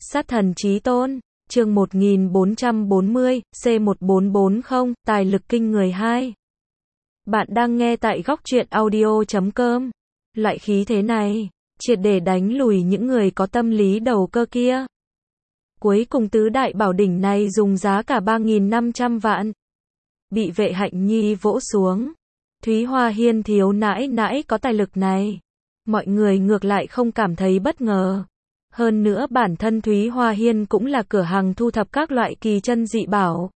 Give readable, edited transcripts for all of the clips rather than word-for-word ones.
Sát thần chí tôn, chương 1440, C1440, tài lực kinh người 2. Bạn đang nghe tại góc truyện audio.com. Loại khí thế này, triệt để đánh lùi những người có tâm lý đầu cơ kia. Cuối cùng tứ đại bảo đỉnh này dùng giá cả 3.500 vạn. Bị Vệ Hạnh Nhi vỗ xuống. Thúy Hoa Hiên thiếu nãi nãi có tài lực này. Mọi người ngược lại không cảm thấy bất ngờ. Hơn nữa bản thân Thúy Hoa Hiên cũng là cửa hàng thu thập các loại kỳ chân dị bảo.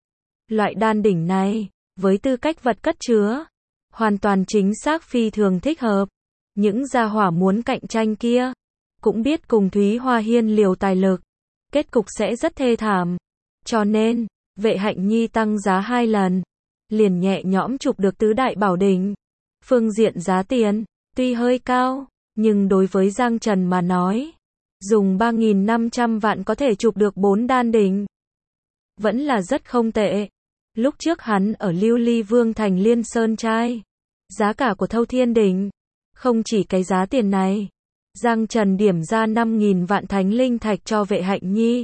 Loại đan đỉnh này, với tư cách vật cất chứa, hoàn toàn chính xác phi thường thích hợp. Những gia hỏa muốn cạnh tranh kia, cũng biết cùng Thúy Hoa Hiên liều tài lực. Kết cục sẽ rất thê thảm. Cho nên, Vệ Hạnh Nhi tăng giá 2 lần, liền nhẹ nhõm chụp được tứ đại bảo đỉnh. Phương diện giá tiền, tuy hơi cao, nhưng đối với Giang Trần mà nói, dùng 3.500 vạn có thể chụp được 4 đan đỉnh. Vẫn là rất không tệ. Lúc trước hắn ở Lưu Ly Vương thành Liên Sơn trai. Giá cả của Thâu Thiên đỉnh. Không chỉ cái giá tiền này. Giang Trần điểm ra 5.000 vạn thánh linh thạch cho Vệ Hạnh Nhi.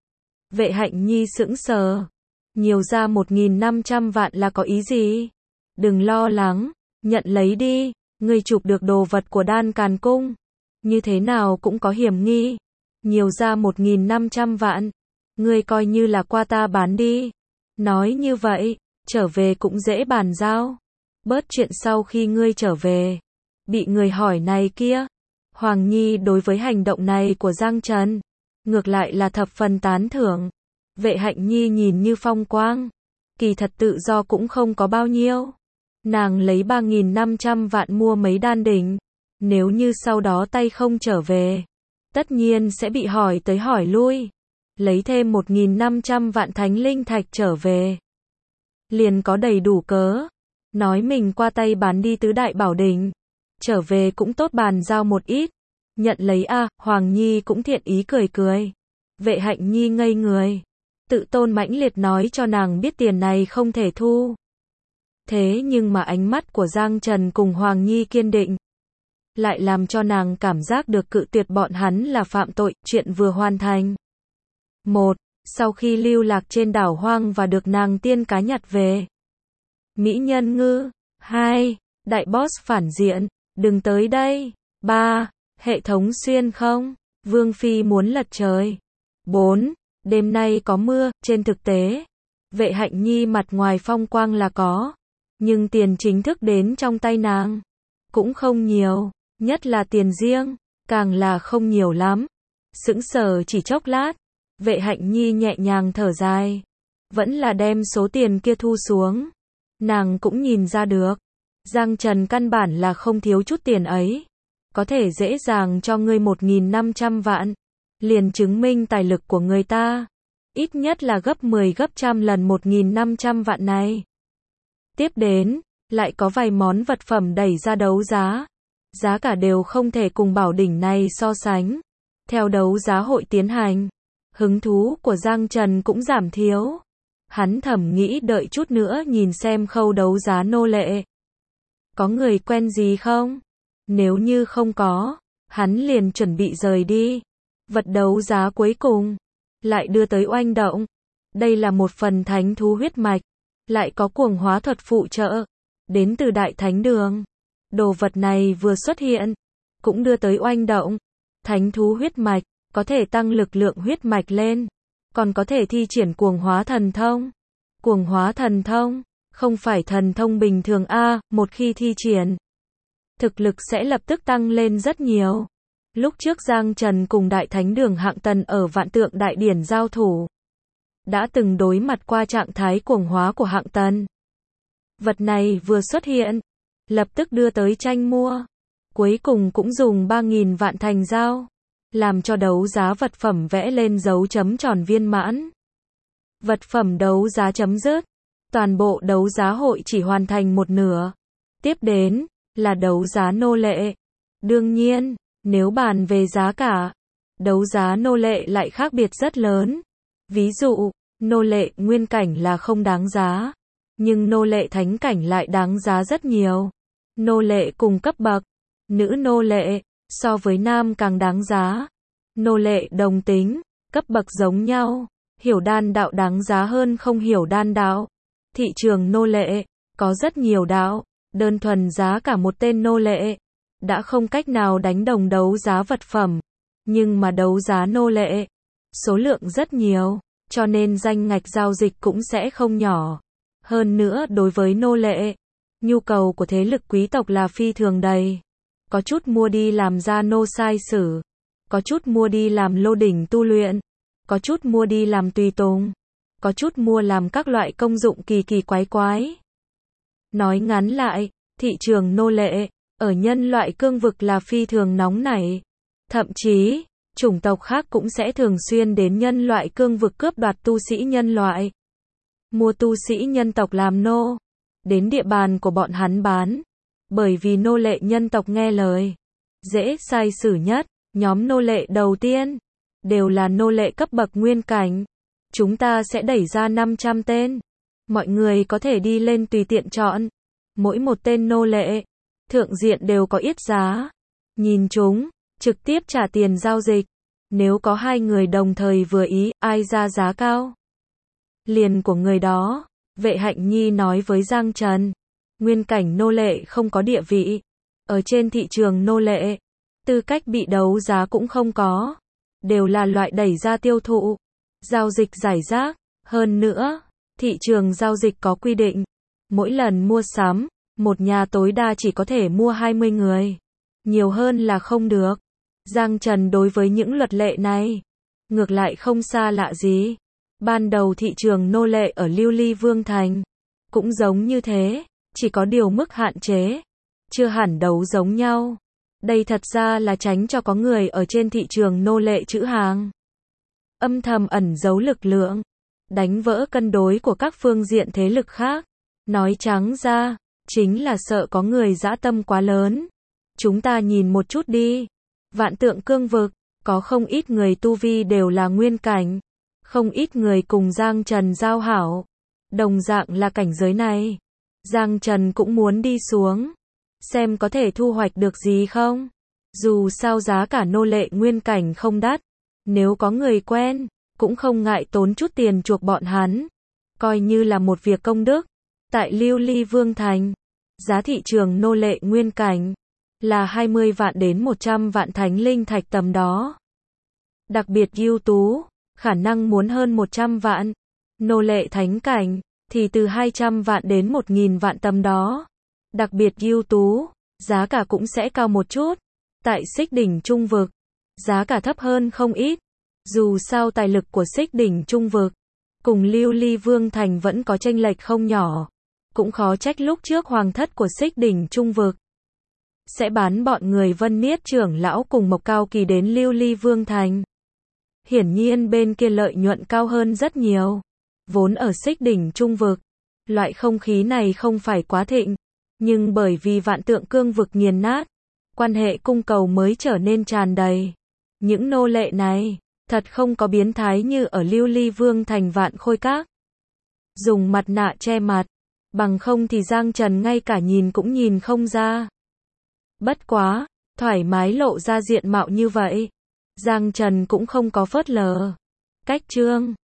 Vệ Hạnh Nhi sững sờ. Nhiều ra 1.500 vạn là có ý gì? Đừng lo lắng, nhận lấy đi. Ngươi chụp được đồ vật của Đan Càn Cung. Như thế nào cũng có hiểm nghi. Nhiều ra 1.500 vạn. Ngươi coi như là qua ta bán đi. Nói như vậy, trở về cũng dễ bàn giao. Bớt chuyện sau khi ngươi trở về. Bị người hỏi này kia. Hoàng Nhi đối với hành động này của Giang Trần, ngược lại là thập phần tán thưởng. Vệ Hạnh Nhi nhìn như phong quang. Kỳ thật tự do cũng không có bao nhiêu. Nàng lấy 3.500 vạn mua mấy đan đỉnh. Nếu như sau đó tay không trở về, tất nhiên sẽ bị hỏi tới hỏi lui. Lấy thêm 1.500 vạn thánh linh thạch trở về, liền có đầy đủ cớ. Nói mình qua tay bán đi tứ đại bảo đỉnh. Trở về cũng tốt bàn giao một ít. Nhận lấy a. Hoàng Nhi cũng thiện ý cười cười. Vệ Hạnh Nhi ngây người. Tự tôn mãnh liệt nói cho nàng biết tiền này không thể thu. Thế nhưng mà ánh mắt của Giang Trần cùng Hoàng Nhi kiên định, lại làm cho nàng cảm giác được cự tuyệt bọn hắn là phạm tội. Chuyện vừa hoàn thành. 1. Sau khi lưu lạc trên đảo hoang và được nàng tiên cá nhặt về. Mỹ nhân ngư. 2. Đại boss phản diện. Đừng tới đây. 3. Hệ thống xuyên không. Vương Phi muốn lật trời. 4. Đêm nay có mưa. Trên thực tế, Vệ Hạnh Nhi mặt ngoài phong quang là có, nhưng tiền chính thức đến trong tay nàng cũng không nhiều. Nhất là tiền riêng, càng là không nhiều lắm. Sững sờ chỉ chốc lát, Vệ Hạnh Nhi nhẹ nhàng thở dài. Vẫn là đem số tiền kia thu xuống. Nàng cũng nhìn ra được, Giang Trần căn bản là không thiếu chút tiền ấy. Có thể dễ dàng cho ngươi 1.500 vạn. Liền chứng minh tài lực của người ta. Ít nhất là gấp 10 gấp trăm lần 1.500 vạn này. Tiếp đến, lại có vài món vật phẩm đẩy ra đấu giá. Giá cả đều không thể cùng bảo đỉnh này so sánh. Theo đấu giá hội tiến hành, hứng thú của Giang Trần cũng giảm thiếu. Hắn thầm nghĩ đợi chút nữa nhìn xem khâu đấu giá nô lệ. Có người quen gì không? Nếu như không có, hắn liền chuẩn bị rời đi. Vật đấu giá cuối cùng lại đưa tới oanh động. Đây là một phần thánh thú huyết mạch, lại có cuồng hóa thuật phụ trợ, đến từ Đại Thánh Đường. Đồ vật này vừa xuất hiện, cũng đưa tới oanh động. Thánh thú huyết mạch, có thể tăng lực lượng huyết mạch lên, còn có thể thi triển cuồng hóa thần thông. Cuồng hóa thần thông, không phải thần thông bình thường a, một khi thi triển, thực lực sẽ lập tức tăng lên rất nhiều. Lúc trước Giang Trần cùng Đại Thánh Đường Hạng Tần ở Vạn Tượng Đại Điển giao thủ, đã từng đối mặt qua trạng thái cuồng hóa của Hạng Tần. Vật này vừa xuất hiện, lập tức đưa tới tranh mua. Cuối cùng cũng dùng 3.000 vạn thành giao, làm cho đấu giá vật phẩm vẽ lên dấu chấm tròn viên mãn. Vật phẩm đấu giá chấm dứt. Toàn bộ đấu giá hội chỉ hoàn thành một nửa. Tiếp đến là đấu giá nô lệ. Đương nhiên, nếu bàn về giá cả, đấu giá nô lệ lại khác biệt rất lớn. Ví dụ, nô lệ nguyên cảnh là không đáng giá, nhưng nô lệ thánh cảnh lại đáng giá rất nhiều. Nô lệ cùng cấp bậc, nữ nô lệ, so với nam càng đáng giá. Nô lệ đồng tính, cấp bậc giống nhau, hiểu đan đạo đáng giá hơn không hiểu đan đạo. Thị trường nô lệ, có rất nhiều đạo, đơn thuần giá cả một tên nô lệ, đã không cách nào đánh đồng đấu giá vật phẩm, nhưng mà đấu giá nô lệ, số lượng rất nhiều, cho nên danh ngạch giao dịch cũng sẽ không nhỏ. Hơn nữa đối với nô lệ, nhu cầu của thế lực quý tộc là phi thường đầy. Có chút mua đi làm gia nô sai sử, có chút mua đi làm lô đỉnh tu luyện, có chút mua đi làm tùy tùng, có chút mua làm các loại công dụng kỳ kỳ quái quái. Nói ngắn lại, thị trường nô lệ, ở nhân loại cương vực là phi thường nóng nảy. Thậm chí, chủng tộc khác cũng sẽ thường xuyên đến nhân loại cương vực cướp đoạt tu sĩ nhân loại. Mua tu sĩ nhân tộc làm nô, đến địa bàn của bọn hắn bán. Bởi vì nô lệ nhân tộc nghe lời, dễ sai xử nhất, nhóm nô lệ đầu tiên, đều là nô lệ cấp bậc nguyên cảnh. Chúng ta sẽ đẩy ra 500 tên. Mọi người có thể đi lên tùy tiện chọn. Mỗi một tên nô lệ, thượng diện đều có yết giá. Nhìn chúng, trực tiếp trả tiền giao dịch. Nếu có hai người đồng thời vừa ý, ai ra giá cao, liền của người đó. Vệ Hạnh Nhi nói với Giang Trần, nguyên cảnh nô lệ không có địa vị. Ở trên thị trường nô lệ, tư cách bị đấu giá cũng không có. Đều là loại đẩy ra tiêu thụ. Giao dịch giải rác. Hơn nữa, thị trường giao dịch có quy định. Mỗi lần mua sắm, một nhà tối đa chỉ có thể mua 20 người. Nhiều hơn là không được. Giang Trần đối với những luật lệ này, ngược lại không xa lạ gì. Ban đầu thị trường nô lệ ở Lưu Ly Vương Thành, cũng giống như thế, chỉ có điều mức hạn chế, chưa hẳn đấu giống nhau. Đây thật ra là tránh cho có người ở trên thị trường nô lệ trữ hàng. Âm thầm ẩn giấu lực lượng, đánh vỡ cân đối của các phương diện thế lực khác. Nói trắng ra, chính là sợ có người dã tâm quá lớn. Chúng ta nhìn một chút đi. Vạn Tượng cương vực, có không ít người tu vi đều là nguyên cảnh. Không ít người cùng Giang Trần giao hảo. Đồng dạng là cảnh giới này. Giang Trần cũng muốn đi xuống. Xem có thể thu hoạch được gì không. Dù sao giá cả nô lệ nguyên cảnh không đắt. Nếu có người quen, cũng không ngại tốn chút tiền chuộc bọn hắn. Coi như là một việc công đức. Tại Lưu Ly Vương Thành, giá thị trường nô lệ nguyên cảnh là 20 vạn đến 100 vạn thánh linh thạch tầm đó. Đặc biệt ưu tú, khả năng muốn hơn 100 vạn. Nô lệ thánh cảnh thì từ 200 vạn đến 1.000 vạn tầm đó. Đặc biệt ưu tú, giá cả cũng sẽ cao một chút. Tại Xích Đỉnh Trung vực, giá cả thấp hơn không ít. Dù sao tài lực của Xích Đỉnh Trung vực cùng Lưu Ly Vương Thành vẫn có chênh lệch không nhỏ. Cũng khó trách lúc trước hoàng thất của Xích Đỉnh Trung vực sẽ bán bọn người Vân Niết trưởng lão cùng Mộc Cao Kỳ đến Lưu Ly Vương Thành. Hiển nhiên bên kia lợi nhuận cao hơn rất nhiều. Vốn ở Xích Đỉnh Trung vực, loại không khí này không phải quá thịnh, nhưng bởi vì Vạn Tượng cương vực nghiền nát, quan hệ cung cầu mới trở nên tràn đầy. Những nô lệ này, thật không có biến thái như ở Lưu Ly Vương Thành Vạn Khôi Các. Dùng mặt nạ che mặt, bằng không thì Giang Trần ngay cả nhìn cũng nhìn không ra. Bất quá, thoải mái lộ ra diện mạo như vậy, Giang Trần cũng không có phớt lờ. Cách chương